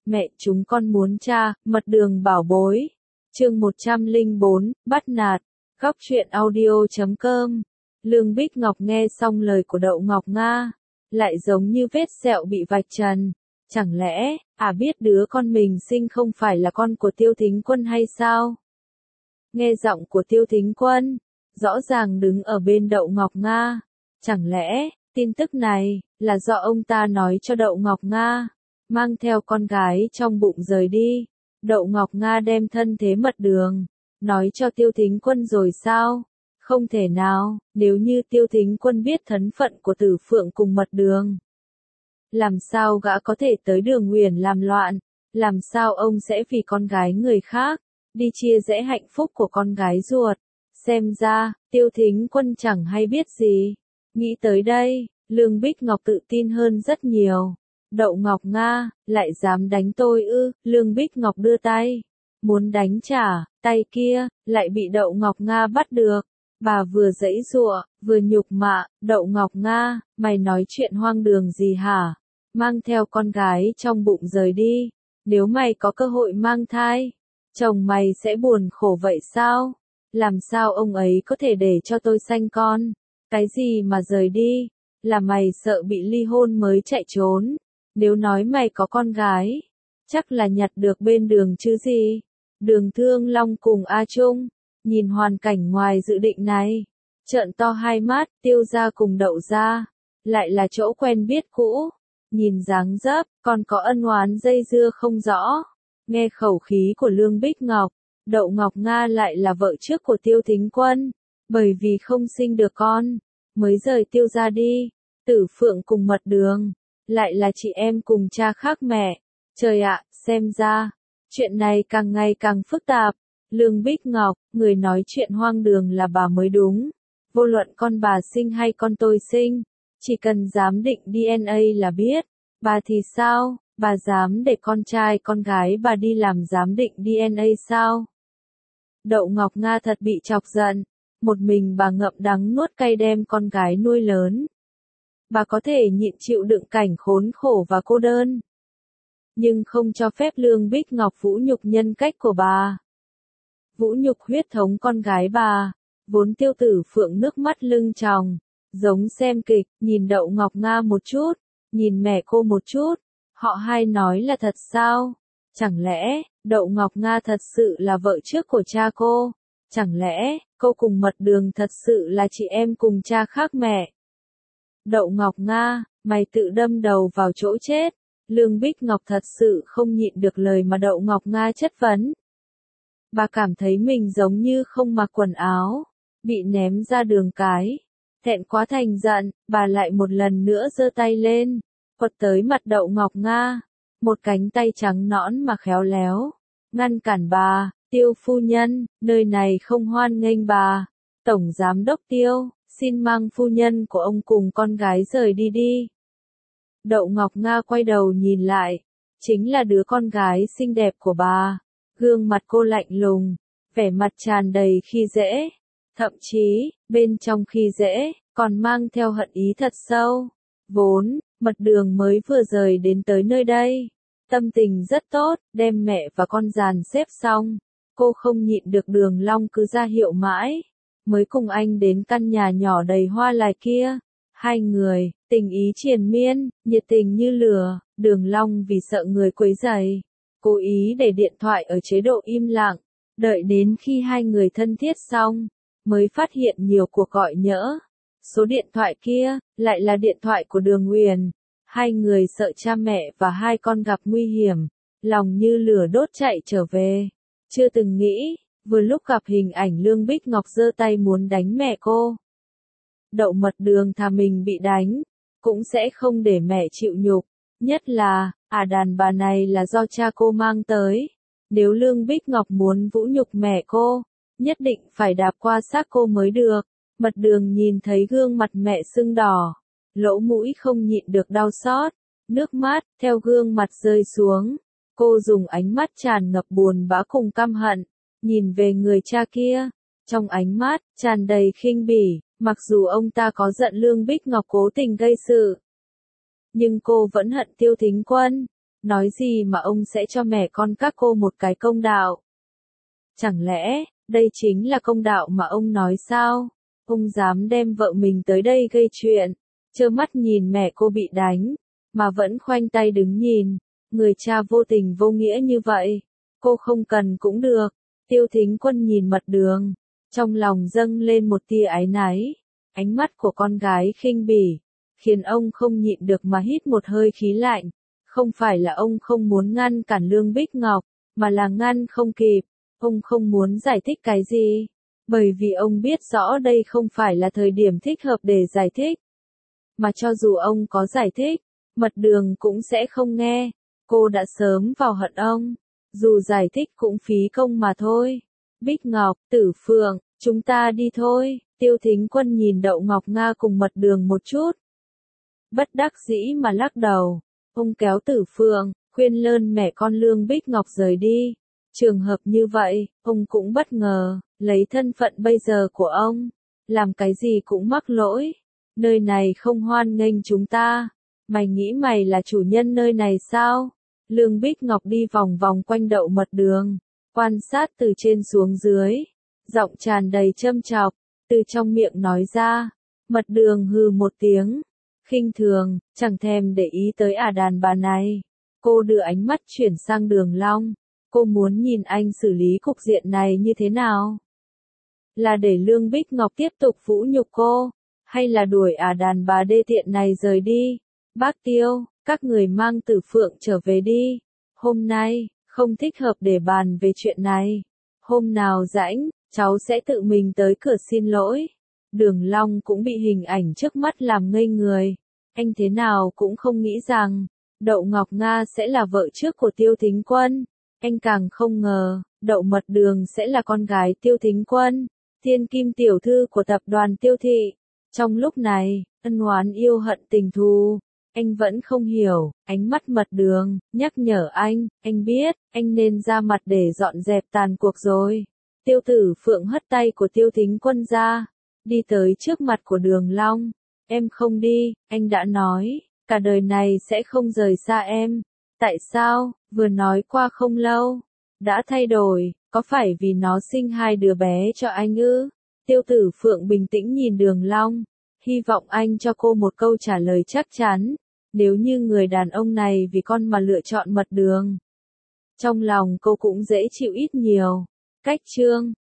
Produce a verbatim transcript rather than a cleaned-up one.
Mẹ chúng con muốn cha, mật đường bảo bối. Chương một trăm lẻ bốn, bắt nạt. Góc truyện audio chấm com. Lương Bích Ngọc nghe xong lời của Đậu Ngọc Nga, lại giống như vết sẹo bị vạch trần. Chẳng lẽ, à biết đứa con mình sinh không phải là con của Tiêu Thính Quân hay sao? Nghe giọng của Tiêu Thính Quân, rõ ràng đứng ở bên Đậu Ngọc Nga. Chẳng lẽ, tin tức này, là do ông ta nói cho Đậu Ngọc Nga, mang theo con gái trong bụng rời đi. Đậu Ngọc Nga đem thân thế mật đường, nói cho Tiêu Thính Quân rồi sao? Không thể nào, nếu như Tiêu Thính Quân biết thân phận của Tử Phượng cùng mật đường. Làm sao gã có thể tới Đường Uyển làm loạn? Làm sao ông sẽ vì con gái người khác, đi chia rẽ hạnh phúc của con gái ruột? Xem ra, Tiêu Thính Quân chẳng hay biết gì. Nghĩ tới đây, Lương Bích Ngọc tự tin hơn rất nhiều. Đậu Ngọc Nga, lại dám đánh tôi ư? Lương Bích Ngọc đưa tay, muốn đánh trả, tay kia, lại bị Đậu Ngọc Nga bắt được. Bà vừa giãy giụa, vừa nhục mạ. Đậu Ngọc Nga, mày nói chuyện hoang đường gì hả? Mang theo con gái trong bụng rời đi. Nếu mày có cơ hội mang thai, chồng mày sẽ buồn khổ vậy sao? Làm sao ông ấy có thể để cho tôi sanh con? Cái gì mà rời đi? Là mày sợ bị ly hôn mới chạy trốn? Nếu nói mày có con gái, chắc là nhặt được bên đường chứ gì? Đường Thương Long cùng A Trung, nhìn hoàn cảnh ngoài dự định này, trợn to hai mắt. Tiêu gia cùng Đậu gia, lại là chỗ quen biết cũ. Nhìn dáng dấp, còn có ân oán dây dưa không rõ. Nghe khẩu khí của Lương Bích Ngọc, Đậu Ngọc Nga lại là vợ trước của Tiêu Thính Quân, bởi vì không sinh được con, mới rời Tiêu gia đi. Tử Phượng cùng mật đường, lại là chị em cùng cha khác mẹ. Trời ạ, xem ra, chuyện này càng ngày càng phức tạp. Lương Bích Ngọc, người nói chuyện hoang đường là bà mới đúng. Vô luận con bà sinh hay con tôi sinh, chỉ cần giám định đê en a là biết. Bà thì sao, bà dám để con trai con gái bà đi làm giám định đê en a sao? Đậu Ngọc Nga thật bị chọc giận. Một mình bà ngậm đắng nuốt cay đem con gái nuôi lớn. Bà có thể nhịn chịu đựng cảnh khốn khổ và cô đơn, nhưng không cho phép Lương Bích Ngọc vũ nhục nhân cách của bà, vũ nhục huyết thống con gái bà. Vốn Tiêu Tử Phượng nước mắt lưng tròng, giống xem kịch, nhìn Đậu Ngọc Nga một chút, nhìn mẹ cô một chút. Họ hai nói là thật sao? Chẳng lẽ, Đậu Ngọc Nga thật sự là vợ trước của cha cô? Chẳng lẽ, cô cùng mật đường thật sự là chị em cùng cha khác mẹ? Đậu Ngọc Nga, mày tự đâm đầu vào chỗ chết. Lương Bích Ngọc thật sự không nhịn được lời mà Đậu Ngọc Nga chất vấn. Bà cảm thấy mình giống như không mặc quần áo, bị ném ra đường cái. Thẹn quá thành giận, bà lại một lần nữa giơ tay lên, quật tới mặt Đậu Ngọc Nga. Một cánh tay trắng nõn mà khéo léo, ngăn cản bà. Tiêu phu nhân, nơi này không hoan nghênh bà. Tổng giám đốc Tiêu, xin mang phu nhân của ông cùng con gái rời đi đi. Đậu Ngọc Nga quay đầu nhìn lại, chính là đứa con gái xinh đẹp của bà. Gương mặt cô lạnh lùng, vẻ mặt tràn đầy khi dễ, thậm chí, bên trong khi dễ, còn mang theo hận ý thật sâu. Vốn, mật đường mới vừa rời đến tới nơi đây, tâm tình rất tốt, đem mẹ và con dàn xếp xong. Cô không nhịn được Đường Long cứ ra hiệu mãi, mới cùng anh đến căn nhà nhỏ đầy hoa lại kia. Hai người, tình ý triền miên, nhiệt tình như lửa. Đường Long vì sợ người quấy rầy, cố ý để điện thoại ở chế độ im lặng, đợi đến khi hai người thân thiết xong, mới phát hiện nhiều cuộc gọi nhỡ. Số điện thoại kia, lại là điện thoại của Đường Uyển. Hai người sợ cha mẹ và hai con gặp nguy hiểm, lòng như lửa đốt chạy trở về. Chưa từng nghĩ, vừa lúc gặp hình ảnh Lương Bích Ngọc giơ tay muốn đánh mẹ cô. Đậu mật đường thà mình bị đánh, cũng sẽ không để mẹ chịu nhục. Nhất là, à đàn bà này là do cha cô mang tới. Nếu Lương Bích Ngọc muốn vũ nhục mẹ cô, nhất định phải đạp qua xác cô mới được. Mật đường nhìn thấy gương mặt mẹ sưng đỏ, lỗ mũi không nhịn được đau xót, nước mắt theo gương mặt rơi xuống. Cô dùng ánh mắt tràn ngập buồn bã cùng căm hận, nhìn về người cha kia, trong ánh mắt tràn đầy khinh bỉ. Mặc dù ông ta có giận Lương Bích Ngọc cố tình gây sự, nhưng cô vẫn hận Tiêu Thính Quân. nói gì mà ông sẽ cho mẹ con các cô một cái công đạo. Chẳng lẽ, đây chính là công đạo mà ông nói sao? Ông dám đem vợ mình tới đây gây chuyện, trơ mắt nhìn mẹ cô bị đánh, mà vẫn khoanh tay đứng nhìn, người cha vô tình vô nghĩa như vậy, cô không cần cũng được. Tiêu Thính Quân nhìn Mật Đường, trong lòng dâng lên một tia áy náy, ánh mắt của con gái khinh bỉ, khiến ông không nhịn được mà hít một hơi khí lạnh. Không phải là ông không muốn ngăn cản Lương Bích Ngọc, mà là ngăn không kịp, ông không muốn giải thích cái gì, bởi vì ông biết rõ đây không phải là thời điểm thích hợp để giải thích. Mà cho dù ông có giải thích, Mật Đường cũng sẽ không nghe, cô đã sớm vào hận ông, dù giải thích cũng phí công mà thôi. Bích Ngọc, Tử Phượng, chúng ta đi thôi. Tiêu Thính Quân nhìn Đậu Ngọc Nga cùng Mật Đường một chút, bất đắc dĩ mà lắc đầu. Ông kéo Tử Phượng, khuyên lơn mẹ con Lương Bích Ngọc rời đi. Trường hợp như vậy, ông cũng bất ngờ, lấy thân phận bây giờ của ông, làm cái gì cũng mắc lỗi. Nơi này không hoan nghênh chúng ta. Mày nghĩ mày là chủ nhân nơi này sao? Lương Bích Ngọc đi vòng vòng quanh Đậu Mật Đường, quan sát từ trên xuống dưới, giọng tràn đầy châm chọc, từ trong miệng nói ra. Mật Đường hừ một tiếng, khinh thường, chẳng thèm để ý tới ả đàn bà này. Cô đưa ánh mắt chuyển sang Đường Long, cô muốn nhìn anh xử lý cục diện này như thế nào. Là để Lương Bích Ngọc tiếp tục vũ nhục cô, hay là đuổi ả đàn bà đê tiện này rời đi? Bác Tiêu, các người mang Tử Phượng trở về đi. Hôm nay, không thích hợp để bàn về chuyện này. Hôm nào rảnh, cháu sẽ tự mình tới cửa xin lỗi. Đường Long cũng bị hình ảnh trước mắt làm ngây người. Anh thế nào cũng không nghĩ rằng, Đậu Ngọc Nga sẽ là vợ trước của Tiêu Thính Quân. Anh càng không ngờ, Đậu Mật Đường sẽ là con gái Tiêu Thính Quân, thiên kim tiểu thư của tập đoàn Tiêu Thị. Trong lúc này, ân oán yêu hận tình thù, anh vẫn không hiểu. Ánh mắt Mật Đường nhắc nhở anh, anh biết, anh nên ra mặt để dọn dẹp tàn cuộc rồi. Tiêu Tử Phượng hất tay của Tiêu Thính Quân ra, đi tới trước mặt của Đường Long. Em không đi, anh đã nói, cả đời này sẽ không rời xa em. Tại sao, vừa nói qua không lâu, đã thay đổi, có phải vì nó sinh hai đứa bé cho anh ư? Tiêu Tử Phượng bình tĩnh nhìn Đường Long, hy vọng anh cho cô một câu trả lời chắc chắn. Nếu như người đàn ông này vì con mà lựa chọn Mật Đường, trong lòng cô cũng dễ chịu ít nhiều. Cách chương